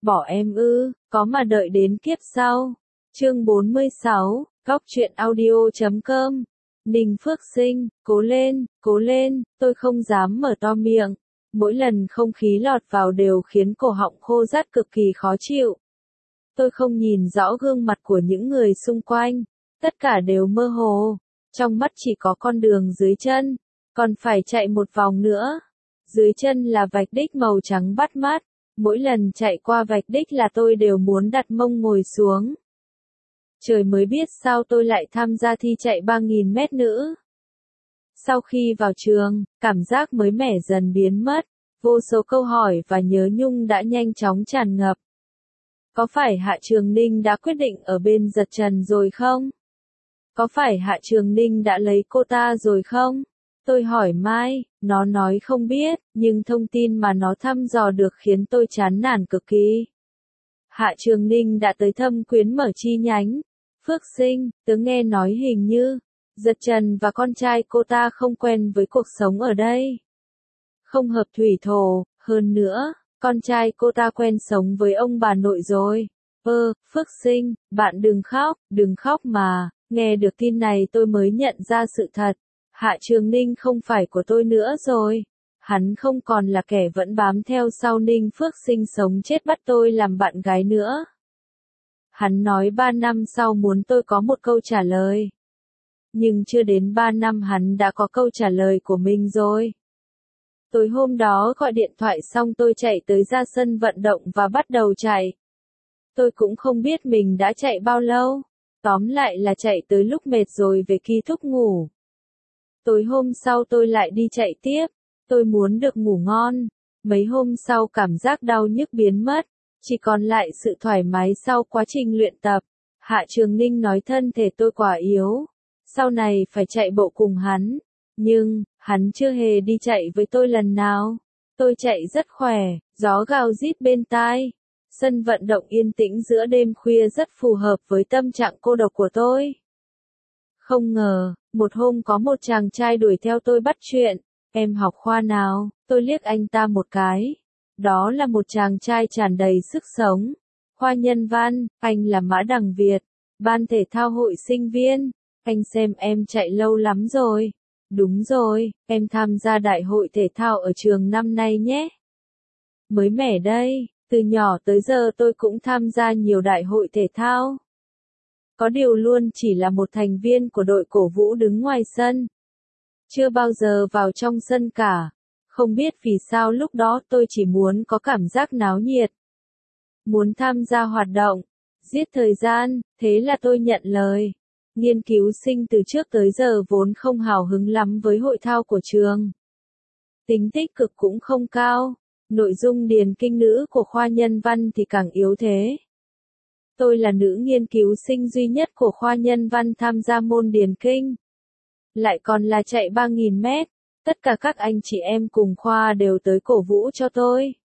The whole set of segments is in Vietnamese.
Bỏ em ư, có mà đợi đến kiếp sau. Chương 46, cóc truyện audio.com. Ninh Phước Sinh, cố lên, tôi không dám mở to miệng. Mỗi lần không khí lọt vào đều khiến cổ họng khô rát cực kỳ khó chịu. Tôi không nhìn rõ gương mặt của những người xung quanh, tất cả đều mơ hồ, trong mắt chỉ có con đường dưới chân, còn phải chạy một vòng nữa. Dưới chân là vạch đích màu trắng bắt mắt, mỗi lần chạy qua vạch đích là tôi đều muốn đặt mông ngồi xuống. Trời mới biết sao tôi lại tham gia thi chạy 3.000 mét nữa. Sau khi vào trường, cảm giác mới mẻ dần biến mất, vô số câu hỏi và nhớ nhung đã nhanh chóng tràn ngập. Có phải Hạ Trường Ninh đã quyết định ở bên Giật Trần rồi không? Có phải Hạ Trường Ninh đã lấy cô ta rồi không? Tôi hỏi Mai, nó nói không biết, nhưng thông tin mà nó thăm dò được khiến tôi chán nản cực kỳ. Hạ Trường Ninh đã tới Thâm Quyến mở chi nhánh. Phước Sinh, tớ nghe nói hình như, Giật Trần và con trai cô ta không quen với cuộc sống ở đây. Không hợp thủy thổ, hơn nữa, con trai cô ta quen sống với ông bà nội rồi. Phước Sinh, bạn đừng khóc mà, nghe được tin này tôi mới nhận ra sự thật. Hạ Trường Ninh không phải của tôi nữa rồi. Hắn không còn là kẻ vẫn bám theo sau Ninh Phước Sinh sống chết bắt tôi làm bạn gái nữa. Hắn nói 3 năm sau muốn tôi có một câu trả lời. Nhưng chưa đến 3 năm hắn đã có câu trả lời của mình rồi. Tối hôm đó gọi điện thoại xong tôi chạy tới ra sân vận động và bắt đầu chạy. Tôi cũng không biết mình đã chạy bao lâu. Tóm lại là chạy tới lúc mệt rồi về ký túc ngủ. Tối hôm sau tôi lại đi chạy tiếp. Tôi muốn được ngủ ngon. Mấy hôm sau cảm giác đau nhức biến mất. Chỉ còn lại sự thoải mái sau quá trình luyện tập. Hạ Trường Ninh nói thân thể tôi quá yếu. Sau này phải chạy bộ cùng hắn. Nhưng, hắn chưa hề đi chạy với tôi lần nào. Tôi chạy rất khỏe, gió gào rít bên tai. Sân vận động yên tĩnh giữa đêm khuya rất phù hợp với tâm trạng cô độc của tôi. Không ngờ, một hôm có một chàng trai đuổi theo tôi bắt chuyện. Em học khoa nào? Tôi liếc anh ta một cái. Đó là một chàng trai tràn đầy sức sống. Khoa Nhân Văn, anh là Mã Đằng Việt, ban thể thao hội sinh viên. Anh xem em chạy lâu lắm rồi. Đúng rồi, em tham gia đại hội thể thao ở trường năm nay nhé. Mới mẻ đây, từ nhỏ tới giờ tôi cũng tham gia nhiều đại hội thể thao. Có điều luôn chỉ là một thành viên của đội cổ vũ đứng ngoài sân. Chưa bao giờ vào trong sân cả. Không biết vì sao lúc đó tôi chỉ muốn có cảm giác náo nhiệt. Muốn tham gia hoạt động, giết thời gian, thế là tôi nhận lời. Nghiên cứu sinh từ trước tới giờ vốn không hào hứng lắm với hội thao của trường. Tính tích cực cũng không cao, nội dung điền kinh nữ của khoa Nhân Văn thì càng yếu thế. Tôi là nữ nghiên cứu sinh duy nhất của khoa Nhân Văn tham gia môn điền kinh. Lại còn là chạy 3.000 mét, tất cả các anh chị em cùng khoa đều tới cổ vũ cho tôi.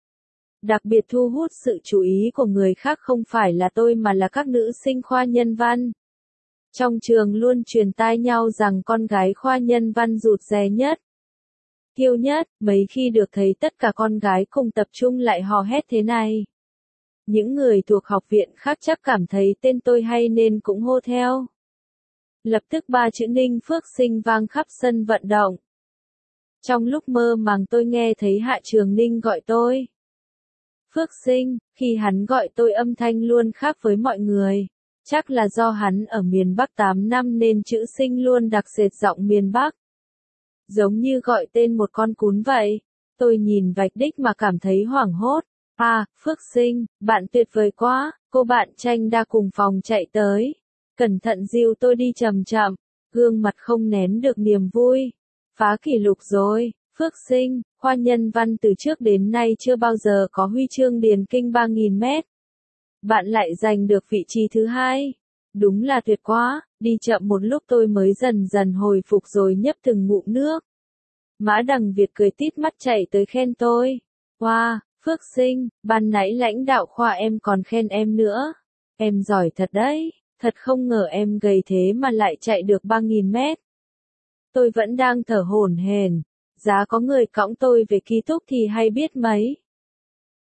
Đặc biệt thu hút sự chú ý của người khác không phải là tôi mà là các nữ sinh khoa Nhân Văn. Trong trường luôn truyền tai nhau rằng con gái khoa Nhân Văn rụt rè nhất, kiêu nhất, mấy khi được thấy tất cả con gái cùng tập trung lại hò hét thế này. Những người thuộc học viện khác chắc cảm thấy tên tôi hay nên cũng hô theo. Lập tức 3 chữ Ninh Phước Sinh vang khắp sân vận động. Trong lúc mơ màng tôi nghe thấy Hạ Trường Ninh gọi tôi. Phước Sinh, khi hắn gọi tôi âm thanh luôn khác với mọi người. Chắc là do hắn ở miền Bắc 8 năm nên chữ Sinh luôn đặc sệt giọng miền Bắc. Giống như gọi tên một con cún vậy. Tôi nhìn vạch đích mà cảm thấy hoảng hốt. Phước Sinh, bạn tuyệt vời quá, cô bạn Tranh đa cùng phòng chạy tới. Cẩn thận dìu tôi đi chậm chậm, gương mặt không nén được niềm vui. Phá kỷ lục rồi, Phước Sinh, khoa Nhân Văn từ trước đến nay chưa bao giờ có huy chương điền kinh 3.000 mét. Bạn lại giành được vị trí thứ 2. Đúng là tuyệt quá, đi chậm một lúc tôi mới dần dần hồi phục rồi nhấp từng ngụm nước. Mã Đằng Việt cười tít mắt chạy tới khen tôi. Wow, Phước Sinh, ban nãy lãnh đạo khoa em còn khen em nữa. Em giỏi thật đấy, thật không ngờ em gầy thế mà lại chạy được 3.000 mét. Tôi vẫn đang thở hổn hển, giá có người cõng tôi về ký túc thì hay biết mấy.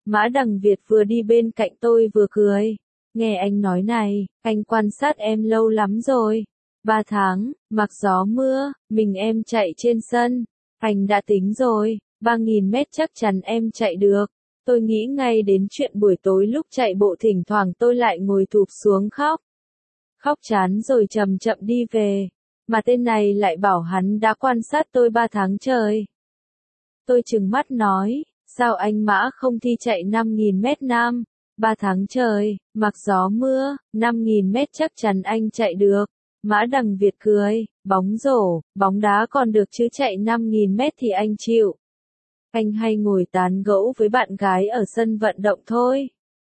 Mã Đằng Việt vừa đi bên cạnh tôi vừa cười. Nghe anh nói này, anh quan sát em lâu lắm rồi. 3 tháng, mặc gió mưa, mình em chạy trên sân. Anh đã tính rồi, 3.000 mét chắc chắn em chạy được. Tôi nghĩ ngay đến chuyện buổi tối lúc chạy bộ thỉnh thoảng tôi lại ngồi thụp xuống khóc. Khóc chán rồi chậm chậm đi về. Mà tên này lại bảo hắn đã quan sát tôi 3 tháng trời. Tôi trừng mắt nói, sao anh Mã không thi chạy 5.000 mét nam? 3 tháng trời, mặc gió mưa, 5.000 mét chắc chắn anh chạy được. Mã Đằng Việt cười, bóng rổ, bóng đá còn được chứ chạy 5.000 mét thì anh chịu. Anh hay ngồi tán gẫu với bạn gái ở sân vận động thôi.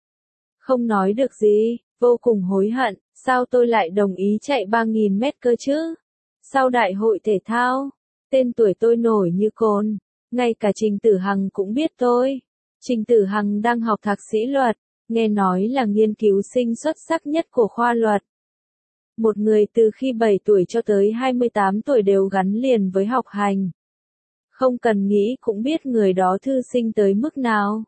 Không nói được gì, vô cùng hối hận, sao tôi lại đồng ý chạy 3.000 mét cơ chứ? Sau đại hội thể thao, tên tuổi tôi nổi như cồn, ngay cả Trình Tử Hằng cũng biết tôi. Trình Tử Hằng đang học thạc sĩ luật, nghe nói là nghiên cứu sinh xuất sắc nhất của khoa luật. Một người từ khi 7 tuổi cho tới 28 tuổi đều gắn liền với học hành. Không cần nghĩ cũng biết người đó thư sinh tới mức nào.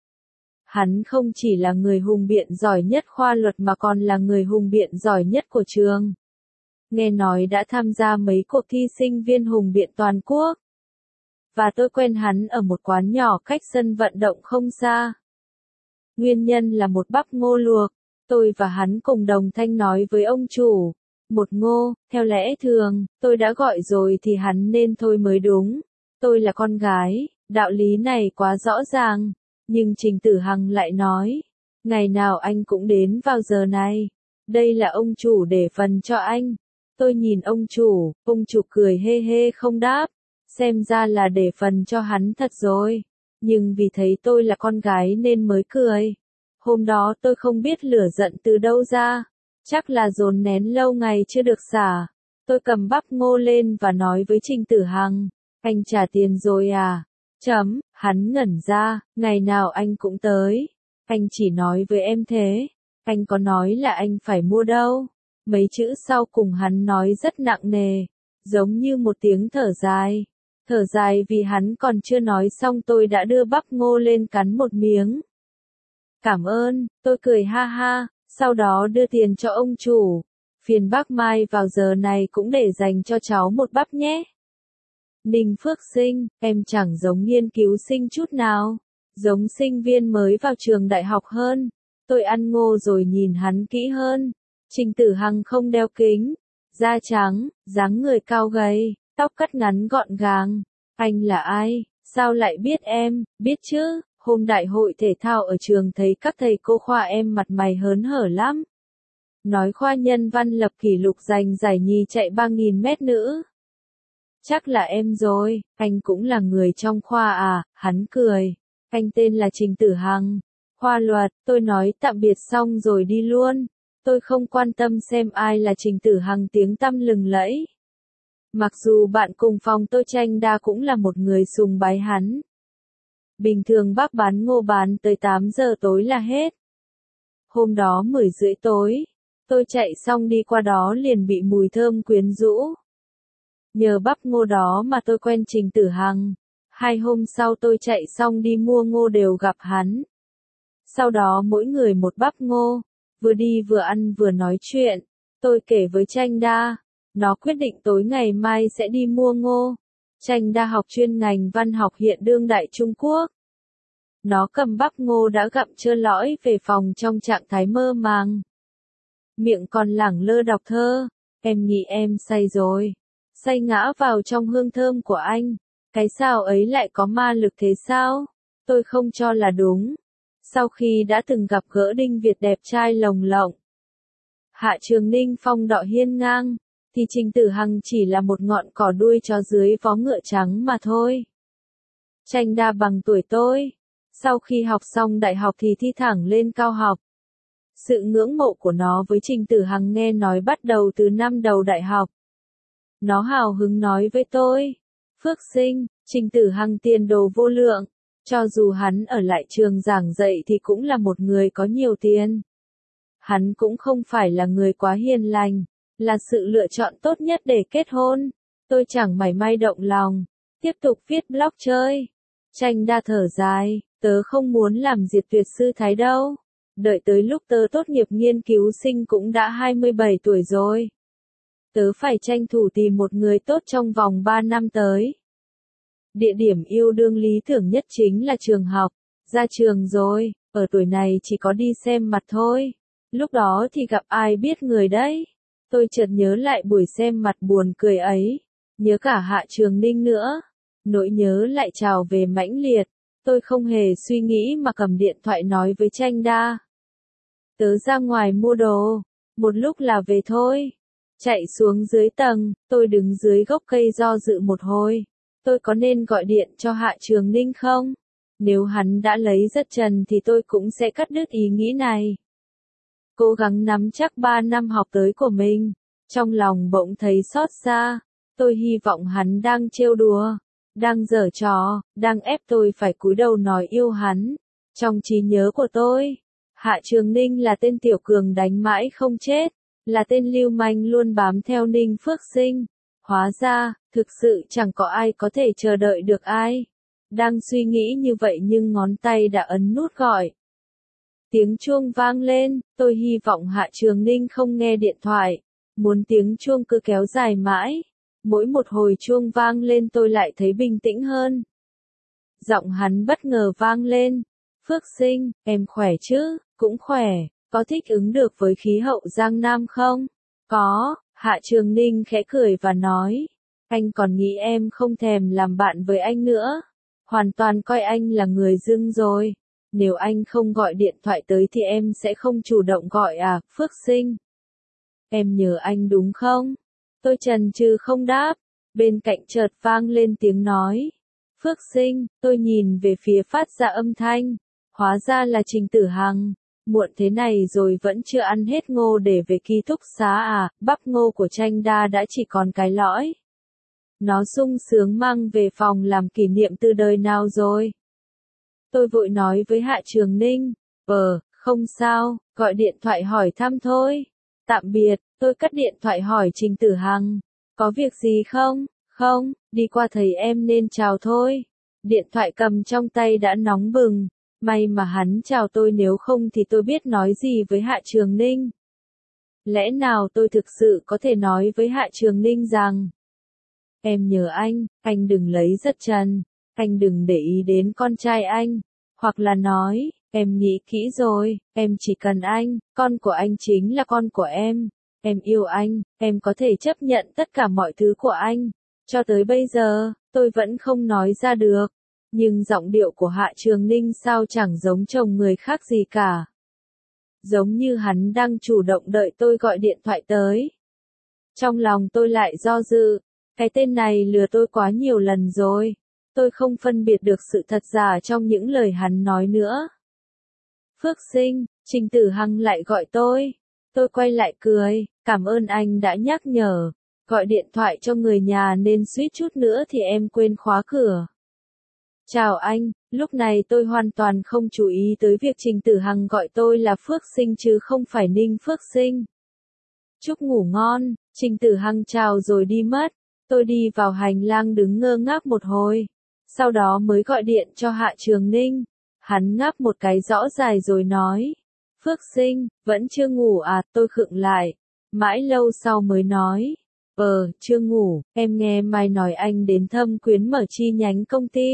Hắn không chỉ là người hùng biện giỏi nhất khoa luật mà còn là người hùng biện giỏi nhất của trường. Nghe nói đã tham gia mấy cuộc thi sinh viên hùng biện toàn quốc. Và tôi quen hắn ở một quán nhỏ cách sân vận động không xa. Nguyên nhân là một bắp ngô luộc. Tôi và hắn cùng đồng thanh nói với ông chủ. Một ngô, theo lẽ thường, tôi đã gọi rồi thì hắn nên thôi mới đúng. Tôi là con gái, đạo lý này quá rõ ràng. Nhưng Trình Tử Hằng lại nói. Ngày nào anh cũng đến vào giờ này. Đây là ông chủ để phần cho anh. Tôi nhìn ông chủ cười hê hê không đáp. Xem ra là để phần cho hắn thật rồi. Nhưng vì thấy tôi là con gái nên mới cười. Hôm đó tôi không biết lửa giận từ đâu ra. Chắc là dồn nén lâu ngày chưa được xả. Tôi cầm bắp ngô lên và nói với Trình Tử Hằng. Anh trả tiền rồi à? Hắn ngẩn ra, ngày nào anh cũng tới. Anh chỉ nói với em thế. Anh có nói là anh phải mua đâu. Mấy chữ sau cùng hắn nói rất nặng nề. Giống như một tiếng thở dài. Thở dài vì hắn còn chưa nói xong tôi đã đưa bắp ngô lên cắn một miếng. Cảm ơn, tôi cười ha ha, sau đó đưa tiền cho ông chủ. Phiền bác Mai vào giờ này cũng để dành cho cháu một bắp nhé. Ninh Phước Sinh, em chẳng giống nghiên cứu sinh chút nào. Giống sinh viên mới vào trường đại học hơn. Tôi ăn ngô rồi nhìn hắn kỹ hơn. Trình Tử Hằng không đeo kính. Da trắng, dáng người cao gầy, tóc cắt ngắn gọn gàng. Anh là ai? Sao lại biết em? Biết chứ, hôm đại hội thể thao ở trường thấy các thầy cô khoa em mặt mày hớn hở lắm. Nói khoa nhân văn lập kỷ lục giành giải nhì chạy 3.000 mét nữ. Chắc là em rồi, anh cũng là người trong khoa à, hắn cười. Anh tên là Trình Tử Hằng. Khoa luật, tôi nói tạm biệt xong rồi đi luôn. Tôi không quan tâm xem ai là Trình Tử Hằng tiếng tăm lừng lẫy. Mặc dù bạn cùng phòng tôi Chanh Đa cũng là một người sùng bái hắn. Bình thường bác bán ngô bán tới 8 giờ tối là hết. Hôm đó 10 rưỡi tối, tôi chạy xong đi qua đó liền bị mùi thơm quyến rũ. Nhờ bắp ngô đó mà tôi quen Trình Tử Hằng. 2 hôm sau tôi chạy xong đi mua ngô đều gặp hắn. Sau đó mỗi người một bắp ngô, vừa đi vừa ăn vừa nói chuyện. Tôi kể với Chanh Đa. Nó quyết định tối ngày mai sẽ đi mua ngô. Chanh Đa học chuyên ngành văn học hiện đương đại Trung Quốc. Nó cầm bắp ngô đã gặm trơ lõi về phòng trong trạng thái mơ màng. Miệng còn lẳng lơ đọc thơ. Em nghĩ em say rồi. Say ngã vào trong hương thơm của anh. Cái sao ấy lại có ma lực thế sao? Tôi không cho là đúng. Sau khi đã từng gặp gỡ Đinh Việt đẹp trai lồng lộng. Hạ Trường Ninh phong độ hiên ngang. Thì Trình Tử Hằng chỉ là một ngọn cỏ đuôi chó dưới vó ngựa trắng mà thôi. Chanh Đa bằng tuổi tôi. Sau khi học xong đại học thì thi thẳng lên cao học. Sự ngưỡng mộ của nó với Trình Tử Hằng nghe nói bắt đầu từ năm đầu đại học. Nó hào hứng nói với tôi. Phước Sinh, Trình Tử Hằng tiền đồ vô lượng. Cho dù hắn ở lại trường giảng dạy thì cũng là một người có nhiều tiền. Hắn cũng không phải là người quá hiền lành. Là sự lựa chọn tốt nhất để kết hôn. Tôi chẳng mảy may động lòng. Tiếp tục viết blog chơi. Chanh Đa thở dài. Tớ không muốn làm Diệt Tuyệt sư thái đâu. Đợi tới lúc tớ tốt nghiệp nghiên cứu sinh cũng đã 27 tuổi rồi. Tớ phải tranh thủ tìm một người tốt trong vòng 3 năm tới. Địa điểm yêu đương lý tưởng nhất chính là trường học. Ra trường rồi, ở tuổi này chỉ có đi xem mặt thôi. Lúc đó thì gặp ai biết người đấy. Tôi chợt nhớ lại buổi xem mặt buồn cười ấy. Nhớ cả Hạ Trường Ninh nữa. Nỗi nhớ lại trào về mãnh liệt. Tôi không hề suy nghĩ mà cầm điện thoại nói với Tranh Đa. Tớ ra ngoài mua đồ. Một lúc là về thôi. Chạy xuống dưới tầng, tôi đứng dưới gốc cây do dự một hồi. Tôi có nên gọi điện cho Hạ Trường Ninh không? Nếu hắn đã lấy rất trần thì tôi cũng sẽ cắt đứt ý nghĩ này. Cố gắng nắm chắc 3 năm học tới của mình. Trong lòng bỗng thấy xót xa. Tôi hy vọng hắn đang trêu đùa, đang giở trò, đang ép tôi phải cúi đầu nói yêu hắn. Trong trí nhớ của tôi, Hạ Trường Ninh là tên tiểu cường đánh mãi không chết, là tên lưu manh luôn bám theo Ninh Phước Sinh. Hóa ra, thực sự chẳng có ai có thể chờ đợi được ai. Đang suy nghĩ như vậy nhưng ngón tay đã ấn nút gọi. Tiếng chuông vang lên, tôi hy vọng Hạ Trường Ninh không nghe điện thoại. Muốn tiếng chuông cứ kéo dài mãi. Mỗi một hồi chuông vang lên tôi lại thấy bình tĩnh hơn. Giọng hắn bất ngờ vang lên. Phước Sinh, em khỏe chứ? Cũng khỏe, có thích ứng được với khí hậu Giang Nam không? Có, Hạ Trường Ninh khẽ cười và nói. Anh còn nghĩ em không thèm làm bạn với anh nữa. Hoàn toàn coi anh là người dưng rồi. Nếu anh không gọi điện thoại tới thì em sẽ không chủ động gọi à, Phước Sinh. Em nhớ anh đúng không? Tôi chần chừ không đáp. Bên cạnh chợt vang lên tiếng nói. Phước Sinh, tôi nhìn về phía phát ra âm thanh. Hóa ra là Trình Tử Hằng. Muộn thế này rồi vẫn chưa ăn hết ngô để về ký túc xá à, bắp ngô của Tranh Đa đã chỉ còn cái lõi. Nó sung sướng mang về phòng làm kỷ niệm từ đời nào rồi. Tôi vội nói với Hạ Trường Ninh. Không sao, gọi điện thoại hỏi thăm thôi. Tạm biệt, tôi cắt điện thoại hỏi Trình Tử Hằng. Có việc gì không? Không, đi qua thấy em nên chào thôi. Điện thoại cầm trong tay đã nóng bừng. May mà hắn chào tôi, nếu không thì tôi biết nói gì với Hạ Trường Ninh. Lẽ nào tôi thực sự có thể nói với Hạ Trường Ninh rằng em nhớ anh đừng lấy rất trần, anh đừng để ý đến con trai anh. Hoặc là nói, em nghĩ kỹ rồi, em chỉ cần anh, con của anh chính là con của em yêu anh, em có thể chấp nhận tất cả mọi thứ của anh. Cho tới bây giờ, tôi vẫn không nói ra được. Nhưng giọng điệu của Hạ Trường Ninh sao chẳng giống chồng người khác gì cả. Giống như hắn đang chủ động đợi tôi gọi điện thoại tới. Trong lòng tôi lại do dự. Cái tên này lừa tôi quá nhiều lần rồi. Tôi không phân biệt được sự thật giả trong những lời hắn nói nữa. Phước Sinh, Trình Tử Hằng lại gọi tôi. Tôi quay lại cười, cảm ơn anh đã nhắc nhở. Gọi điện thoại cho người nhà nên suýt chút nữa thì em quên khóa cửa. Chào anh, lúc này tôi hoàn toàn không chú ý tới việc Trình Tử Hằng gọi tôi là Phước Sinh chứ không phải Ninh Phước Sinh. Chúc ngủ ngon, Trình Tử Hằng chào rồi đi mất. Tôi đi vào hành lang đứng ngơ ngác một hồi. Sau đó mới gọi điện cho Hạ Trường Ninh. Hắn ngáp một cái rõ dài rồi nói. Phước Sinh, vẫn chưa ngủ à? Tôi khựng lại. Mãi lâu sau mới nói. Chưa ngủ, em nghe Mai nói anh đến Thâm Quyến mở chi nhánh công ty.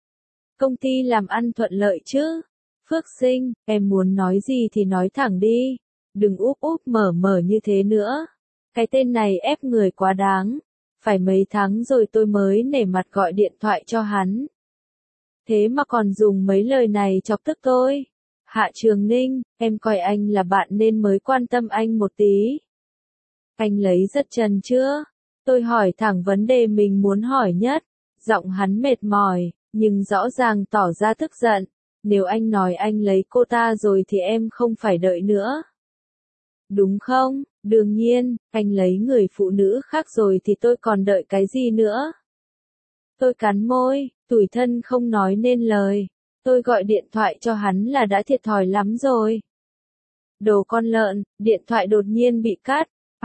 Công ty làm ăn thuận lợi chứ? Phước Sinh, em muốn nói gì thì nói thẳng đi. Đừng úp úp mở mở như thế nữa. Cái tên này ép người quá đáng. Phải mấy tháng rồi tôi mới nể mặt gọi điện thoại cho hắn. Thế mà còn dùng mấy lời này chọc tức tôi. Hạ Trường Ninh, em coi anh là bạn nên mới quan tâm anh một tí. Anh lấy rất trần chưa? Tôi hỏi thẳng vấn đề mình muốn hỏi nhất. Giọng hắn mệt mỏi, nhưng rõ ràng tỏ ra tức giận. Nếu anh nói anh lấy cô ta rồi thì em không phải đợi nữa. Đúng không? Đương nhiên, anh lấy người phụ nữ khác rồi thì tôi còn đợi cái gì nữa? Tôi cắn môi, tủi thân không nói nên lời. Tôi gọi điện thoại cho hắn là đã thiệt thòi lắm rồi. Đồ con lợn, điện thoại đột nhiên bị cắt.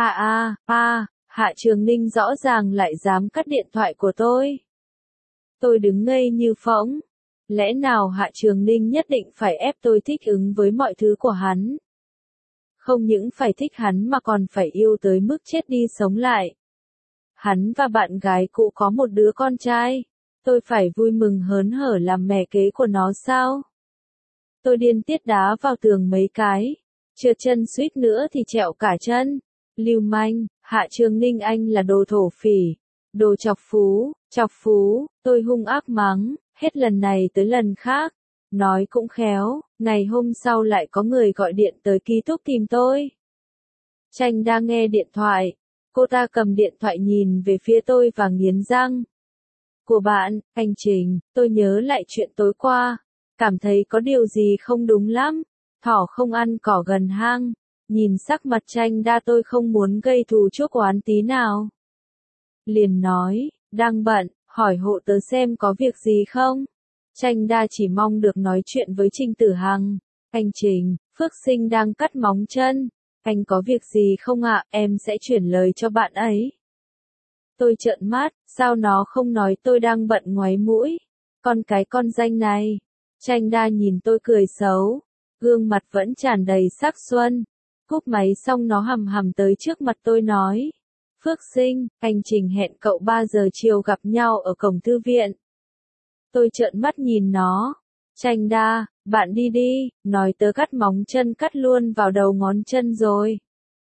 Hạ Trường Ninh rõ ràng lại dám cắt điện thoại của tôi. Tôi đứng ngây như phỗng. Lẽ nào Hạ Trường Ninh nhất định phải ép tôi thích ứng với mọi thứ của hắn? Không những phải thích hắn mà còn phải yêu tới mức chết đi sống lại. Hắn và bạn gái cũ có một đứa con trai. Tôi phải vui mừng hớn hở làm mẹ kế của nó sao? Tôi điên tiết đá vào tường mấy cái. Trượt chân suýt nữa thì trẹo cả chân. Lưu manh, Hạ Trường Ninh anh là đồ thổ phỉ. Đồ chọc phú, tôi hung ác mắng, hết lần này tới lần khác. Nói cũng khéo, ngày hôm sau lại có người gọi điện tới ký túc tìm tôi. Tranh đang nghe điện thoại. Cô ta cầm điện thoại nhìn về phía tôi và nghiến răng. Của bạn, anh Trình, tôi nhớ lại chuyện tối qua. Cảm thấy có điều gì không đúng lắm. Thỏ không ăn cỏ gần hang. Nhìn sắc mặt Tranh đa tôi không muốn gây thù chuốc oán tí nào. Liền nói, đang bận, hỏi hộ tớ xem có việc gì không. Tranh đa chỉ mong được nói chuyện với Trình Tử Hằng. Anh Trình, Phước Sinh đang cắt móng chân. Anh có việc gì không ạ, em sẽ chuyển lời cho bạn ấy. Tôi trợn mắt, sao nó không nói tôi đang bận ngoáy mũi. Con danh này. Tranh đa nhìn tôi cười xấu. Gương mặt vẫn tràn đầy sắc xuân. Cúp máy xong nó hầm hầm tới trước mặt tôi nói. Phước Sinh, anh Trình hẹn cậu 3 giờ chiều gặp nhau ở cổng thư viện. Tôi trợn mắt nhìn nó. Tranh đa, bạn đi đi, nói tớ cắt móng chân cắt luôn vào đầu ngón chân rồi.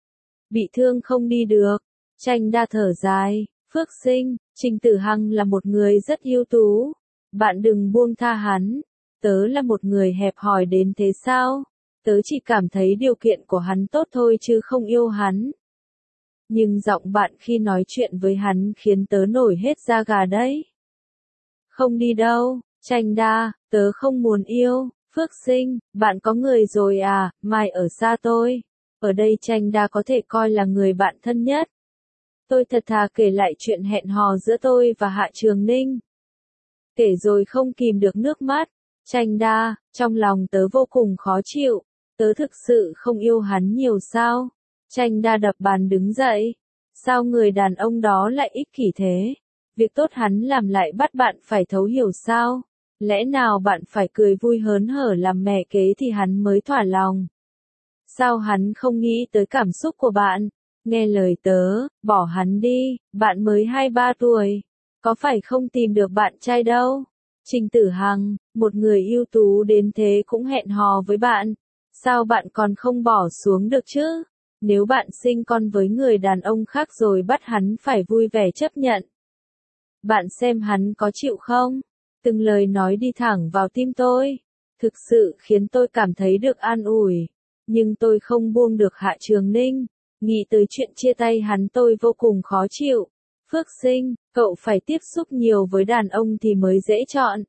Bị thương không đi được. Tranh đa thở dài. Phước Sinh, Trình Tử Hằng là một người rất ưu tú. Bạn đừng buông tha hắn. Tớ là một người hẹp hòi đến thế sao? Tớ chỉ cảm thấy điều kiện của hắn tốt thôi chứ không yêu hắn. Nhưng giọng bạn khi nói chuyện với hắn khiến tớ nổi hết da gà đấy. Không đi đâu, Tranh đa, tớ không muốn yêu. Phước Sinh, bạn có người rồi à, Mai ở xa tôi. Ở đây Tranh đa có thể coi là người bạn thân nhất. Tôi thật thà kể lại chuyện hẹn hò giữa tôi và Hạ Trường Ninh. Kể rồi không kìm được nước mắt. Tranh đa, trong lòng tớ vô cùng khó chịu. Tớ thực sự không yêu hắn nhiều sao? Tranh đa đập bàn đứng dậy. Sao người đàn ông đó lại ích kỷ thế? Việc tốt hắn làm lại bắt bạn phải thấu hiểu sao? Lẽ nào bạn phải cười vui hớn hở làm mẹ kế thì hắn mới thỏa lòng? Sao hắn không nghĩ tới cảm xúc của bạn? Nghe lời tớ, bỏ hắn đi, bạn mới 23 tuổi. Có phải không tìm được bạn trai đâu? Trình Tử Hằng, một người ưu tú đến thế cũng hẹn hò với bạn. Sao bạn còn không bỏ xuống được chứ? Nếu bạn sinh con với người đàn ông khác rồi bắt hắn phải vui vẻ chấp nhận. Bạn xem hắn có chịu không? Từng lời nói đi thẳng vào tim tôi. Thực sự khiến tôi cảm thấy được an ủi. Nhưng tôi không buông được Hạ Trường Ninh. Nghĩ tới chuyện chia tay hắn tôi vô cùng khó chịu. Phước Sinh, cậu phải tiếp xúc nhiều với đàn ông thì mới dễ chọn.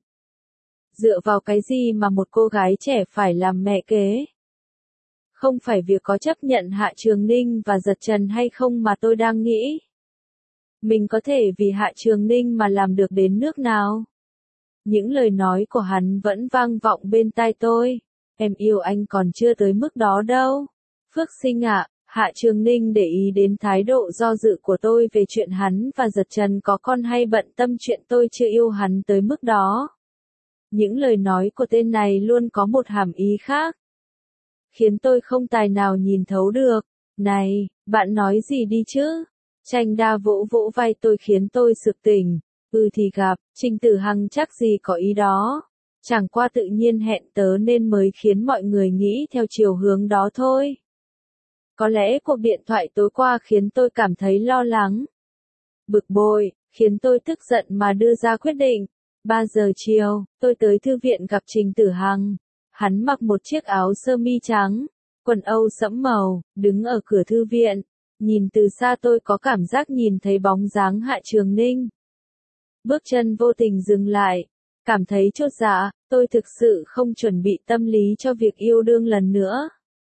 Dựa vào cái gì mà một cô gái trẻ phải làm mẹ kế? Không phải việc có chấp nhận Hạ Trường Ninh và giật trần hay không mà tôi đang nghĩ. Mình có thể vì Hạ Trường Ninh mà làm được đến nước nào? Những lời nói của hắn vẫn vang vọng bên tai tôi. Em yêu anh còn chưa tới mức đó đâu. Phước Sinh ạ, Hạ Trường Ninh để ý đến thái độ do dự của tôi về chuyện hắn và giật trần có con hay bận tâm chuyện tôi chưa yêu hắn tới mức đó. Những lời nói của tên này luôn có một hàm ý khác. Khiến tôi không tài nào nhìn thấu được. Này, bạn nói gì đi chứ? Tranh đa vỗ vỗ vai tôi khiến tôi sực tỉnh. Thì gặp, Trình Tử Hằng chắc gì có ý đó. Chẳng qua tự nhiên hẹn tớ nên mới khiến mọi người nghĩ theo chiều hướng đó thôi. Có lẽ cuộc điện thoại tối qua khiến tôi cảm thấy lo lắng. Bực bội, khiến tôi tức giận mà đưa ra quyết định. 3 giờ chiều, tôi tới thư viện gặp Trình Tử Hằng. Hắn mặc một chiếc áo sơ mi trắng, quần âu sẫm màu, đứng ở cửa thư viện. Nhìn từ xa tôi có cảm giác nhìn thấy bóng dáng Hạ Trường Ninh. Bước chân vô tình dừng lại, cảm thấy chốt dạ, tôi thực sự không chuẩn bị tâm lý cho việc yêu đương lần nữa.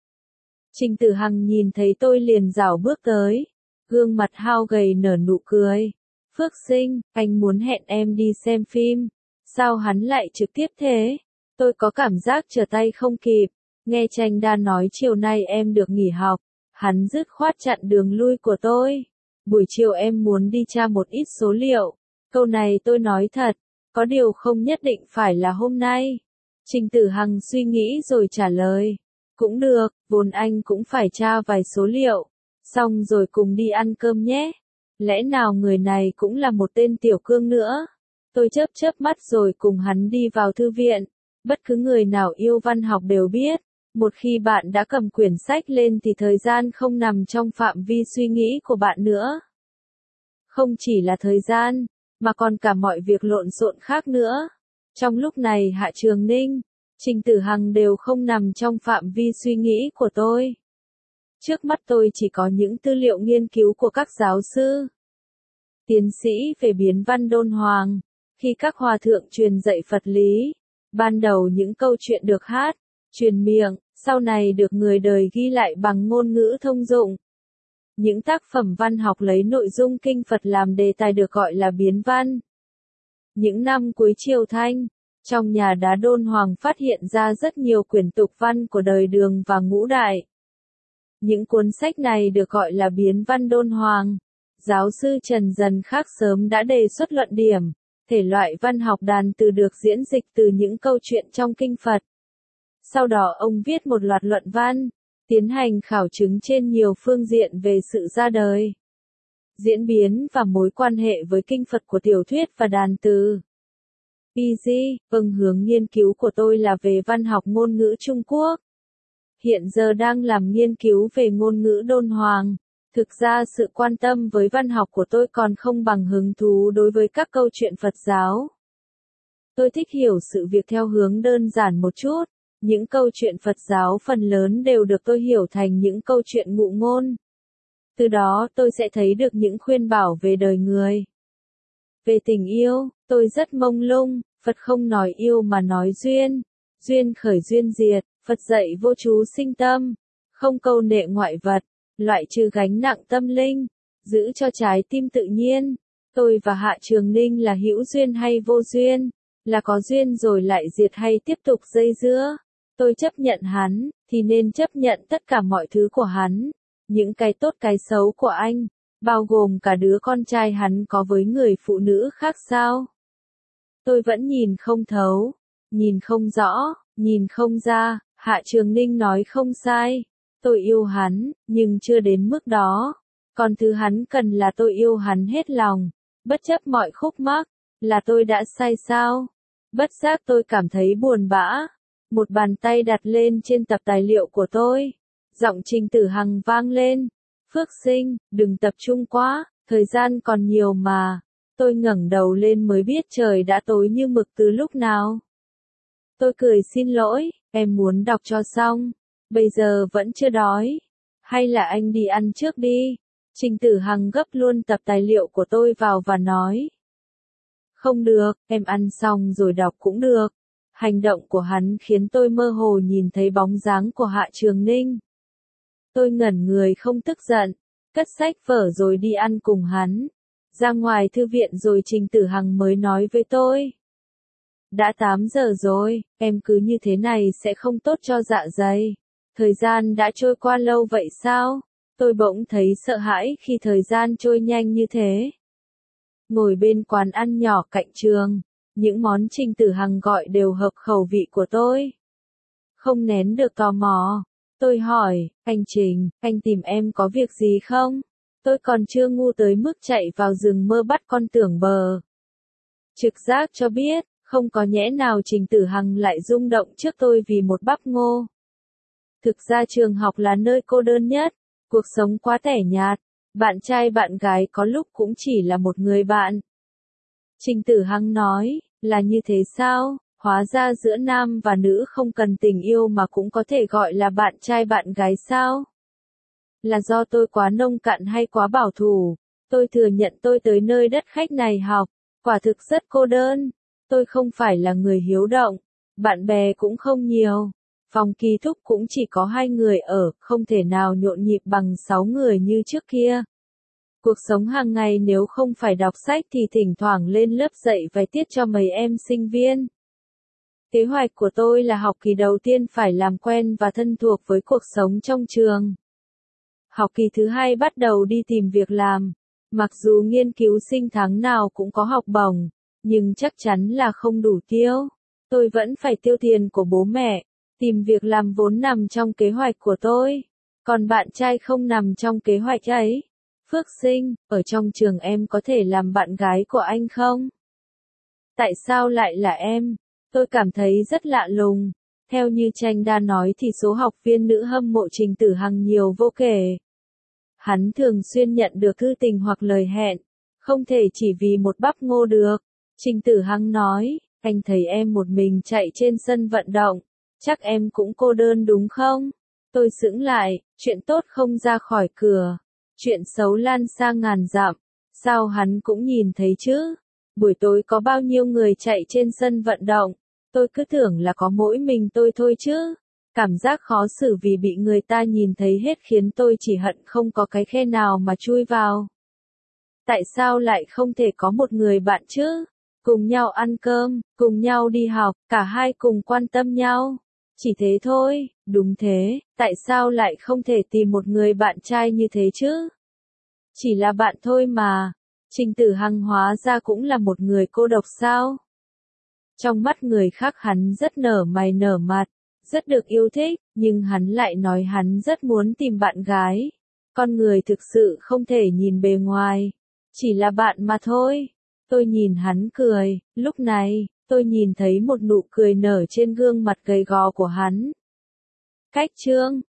Trình Tử Hằng nhìn thấy tôi liền rảo bước tới, gương mặt hao gầy nở nụ cười. Phước Sinh, anh muốn hẹn em đi xem phim. Sao hắn lại trực tiếp thế? Tôi có cảm giác trở tay không kịp. Nghe Tranh đa nói chiều nay em được nghỉ học. Hắn dứt khoát chặn đường lui của tôi. Buổi chiều em muốn đi tra một ít số liệu. Câu này tôi nói thật. Có điều không nhất định phải là hôm nay. Trình Tử Hằng suy nghĩ rồi trả lời. Cũng được, vốn anh cũng phải tra vài số liệu. Xong rồi cùng đi ăn cơm nhé. Lẽ nào người này cũng là một tên tiểu cương nữa? Tôi chớp chớp mắt rồi cùng hắn đi vào thư viện. Bất cứ người nào yêu văn học đều biết, một khi bạn đã cầm quyển sách lên thì thời gian không nằm trong phạm vi suy nghĩ của bạn nữa. Không chỉ là thời gian, mà còn cả mọi việc lộn xộn khác nữa. Trong lúc này Hạ Trường Ninh, Trình Tử Hằng đều không nằm trong phạm vi suy nghĩ của tôi. Trước mắt tôi chỉ có những tư liệu nghiên cứu của các giáo sư, tiến sĩ về biến văn đôn hoàng, khi các hòa thượng truyền dạy Phật lý. Ban đầu những câu chuyện được hát, truyền miệng, sau này được người đời ghi lại bằng ngôn ngữ thông dụng. Những tác phẩm văn học lấy nội dung kinh Phật làm đề tài được gọi là biến văn. Những năm cuối Triều Thanh, trong nhà đá đôn hoàng phát hiện ra rất nhiều quyển tục văn của đời Đường và Ngũ Đại. Những cuốn sách này được gọi là biến văn đôn hoàng. Giáo sư Trần Dần Khác sớm đã đề xuất luận điểm, thể loại văn học đàn từ được diễn dịch từ những câu chuyện trong kinh Phật. Sau đó ông viết một loạt luận văn, tiến hành khảo chứng trên nhiều phương diện về sự ra đời, diễn biến và mối quan hệ với kinh Phật của tiểu thuyết và đàn từ. Hướng nghiên cứu của tôi là về văn học ngôn ngữ Trung Quốc. Hiện giờ đang làm nghiên cứu về ngôn ngữ đôn hoàng. Thực ra sự quan tâm với văn học của tôi còn không bằng hứng thú đối với các câu chuyện Phật giáo. Tôi thích hiểu sự việc theo hướng đơn giản một chút. Những câu chuyện Phật giáo phần lớn đều được tôi hiểu thành những câu chuyện ngụ ngôn. Từ đó tôi sẽ thấy được những khuyên bảo về đời người. Về tình yêu, tôi rất mông lung. Phật không nói yêu mà nói duyên. Duyên khởi duyên diệt. Phật dạy vô chú sinh tâm. Không câu nệ ngoại vật. Loại trừ gánh nặng tâm linh. Giữ cho trái tim tự nhiên. Tôi và Hạ Trường Ninh là hữu duyên hay vô duyên? Là có duyên rồi lại diệt hay tiếp tục dây dưa? Tôi chấp nhận hắn, thì nên chấp nhận tất cả mọi thứ của hắn. Những cái tốt cái xấu của anh, bao gồm cả đứa con trai hắn có với người phụ nữ khác sao? Tôi vẫn nhìn không thấu, nhìn không rõ, nhìn không ra. Hạ Trường Ninh nói không sai. Tôi yêu hắn, nhưng chưa đến mức đó. Còn thứ hắn cần là tôi yêu hắn hết lòng, bất chấp mọi khúc mắc. Là tôi đã sai sao? Bất giác tôi cảm thấy buồn bã. Một bàn tay đặt lên trên tập tài liệu của tôi. Giọng Trình Tử Hằng vang lên. Phước Sinh, đừng tập trung quá, thời gian còn nhiều mà. Tôi ngẩng đầu lên mới biết trời đã tối như mực từ lúc nào. Tôi cười xin lỗi, em muốn đọc cho xong. Bây giờ vẫn chưa đói. Hay là anh đi ăn trước đi. Trình Tử Hằng gấp luôn tập tài liệu của tôi vào và nói. Không được, em ăn xong rồi đọc cũng được. Hành động của hắn khiến tôi mơ hồ nhìn thấy bóng dáng của Hạ Trường Ninh. Tôi ngẩn người không tức giận, cất sách vở rồi đi ăn cùng hắn. Ra ngoài thư viện rồi Trình Tử Hằng mới nói với tôi. Đã 8 giờ rồi, em cứ như thế này sẽ không tốt cho dạ dày. Thời gian đã trôi qua lâu vậy sao? Tôi bỗng thấy sợ hãi khi thời gian trôi nhanh như thế. Ngồi bên quán ăn nhỏ cạnh trường, những món Trình Tử Hằng gọi đều hợp khẩu vị của tôi. Không nén được tò mò, tôi hỏi, anh Trình, anh tìm em có việc gì không? Tôi còn chưa ngu tới mức chạy vào rừng mơ bắt con tưởng bờ. Trực giác cho biết, không có nhẽ nào Trình Tử Hằng lại rung động trước tôi vì một bắp ngô. Thực ra trường học là nơi cô đơn nhất, cuộc sống quá tẻ nhạt, bạn trai bạn gái có lúc cũng chỉ là một người bạn. Trình Tử Hằng nói, là như thế sao? Hóa ra giữa nam và nữ không cần tình yêu mà cũng có thể gọi là bạn trai bạn gái sao? Là do tôi quá nông cạn hay quá bảo thủ? Tôi thừa nhận tôi tới nơi đất khách này học, quả thực rất cô đơn. Tôi không phải là người hiếu động, bạn bè cũng không nhiều. Phòng ký túc cũng chỉ có 2 người ở, không thể nào nhộn nhịp bằng 6 người như trước kia. Cuộc sống hàng ngày nếu không phải đọc sách thì thỉnh thoảng lên lớp dạy vài tiết cho mấy em sinh viên. Kế hoạch của tôi là học kỳ đầu tiên phải làm quen và thân thuộc với cuộc sống trong trường. Học kỳ thứ 2 bắt đầu đi tìm việc làm. Mặc dù nghiên cứu sinh tháng nào cũng có học bổng, nhưng chắc chắn là không đủ tiêu. Tôi vẫn phải tiêu tiền của bố mẹ, tìm việc làm vốn nằm trong kế hoạch của tôi. Còn bạn trai không nằm trong kế hoạch ấy. Phước Sinh, ở trong trường em có thể làm bạn gái của anh không? Tại sao lại là em? Tôi cảm thấy rất lạ lùng. Theo như Tranh đã nói thì số học viên nữ hâm mộ Trình Tử Hằng nhiều vô kể. Hắn thường xuyên nhận được thư tình hoặc lời hẹn, không thể chỉ vì một bắp ngô được. Trình Tử Hằng nói, anh thấy em một mình chạy trên sân vận động, chắc em cũng cô đơn đúng không? Tôi sững lại, chuyện tốt không ra khỏi cửa, chuyện xấu lan sang ngàn dặm, sao hắn cũng nhìn thấy chứ? Buổi tối có bao nhiêu người chạy trên sân vận động, tôi cứ tưởng là có mỗi mình tôi thôi chứ. Cảm giác khó xử vì bị người ta nhìn thấy hết khiến tôi chỉ hận không có cái khe nào mà chui vào. Tại sao lại không thể có một người bạn chứ? Cùng nhau ăn cơm, cùng nhau đi học, cả hai cùng quan tâm nhau. Chỉ thế thôi, đúng thế, tại sao lại không thể tìm một người bạn trai như thế chứ? Chỉ là bạn thôi mà. Trình Tử Hằng hóa ra cũng là một người cô độc sao? Trong mắt người khác hắn rất nở mày nở mặt, rất được yêu thích, nhưng hắn lại nói hắn rất muốn tìm bạn gái. Con người thực sự không thể nhìn bề ngoài, chỉ là bạn mà thôi. Tôi nhìn hắn cười, lúc này, tôi nhìn thấy một nụ cười nở trên gương mặt gầy gò của hắn. Cách chương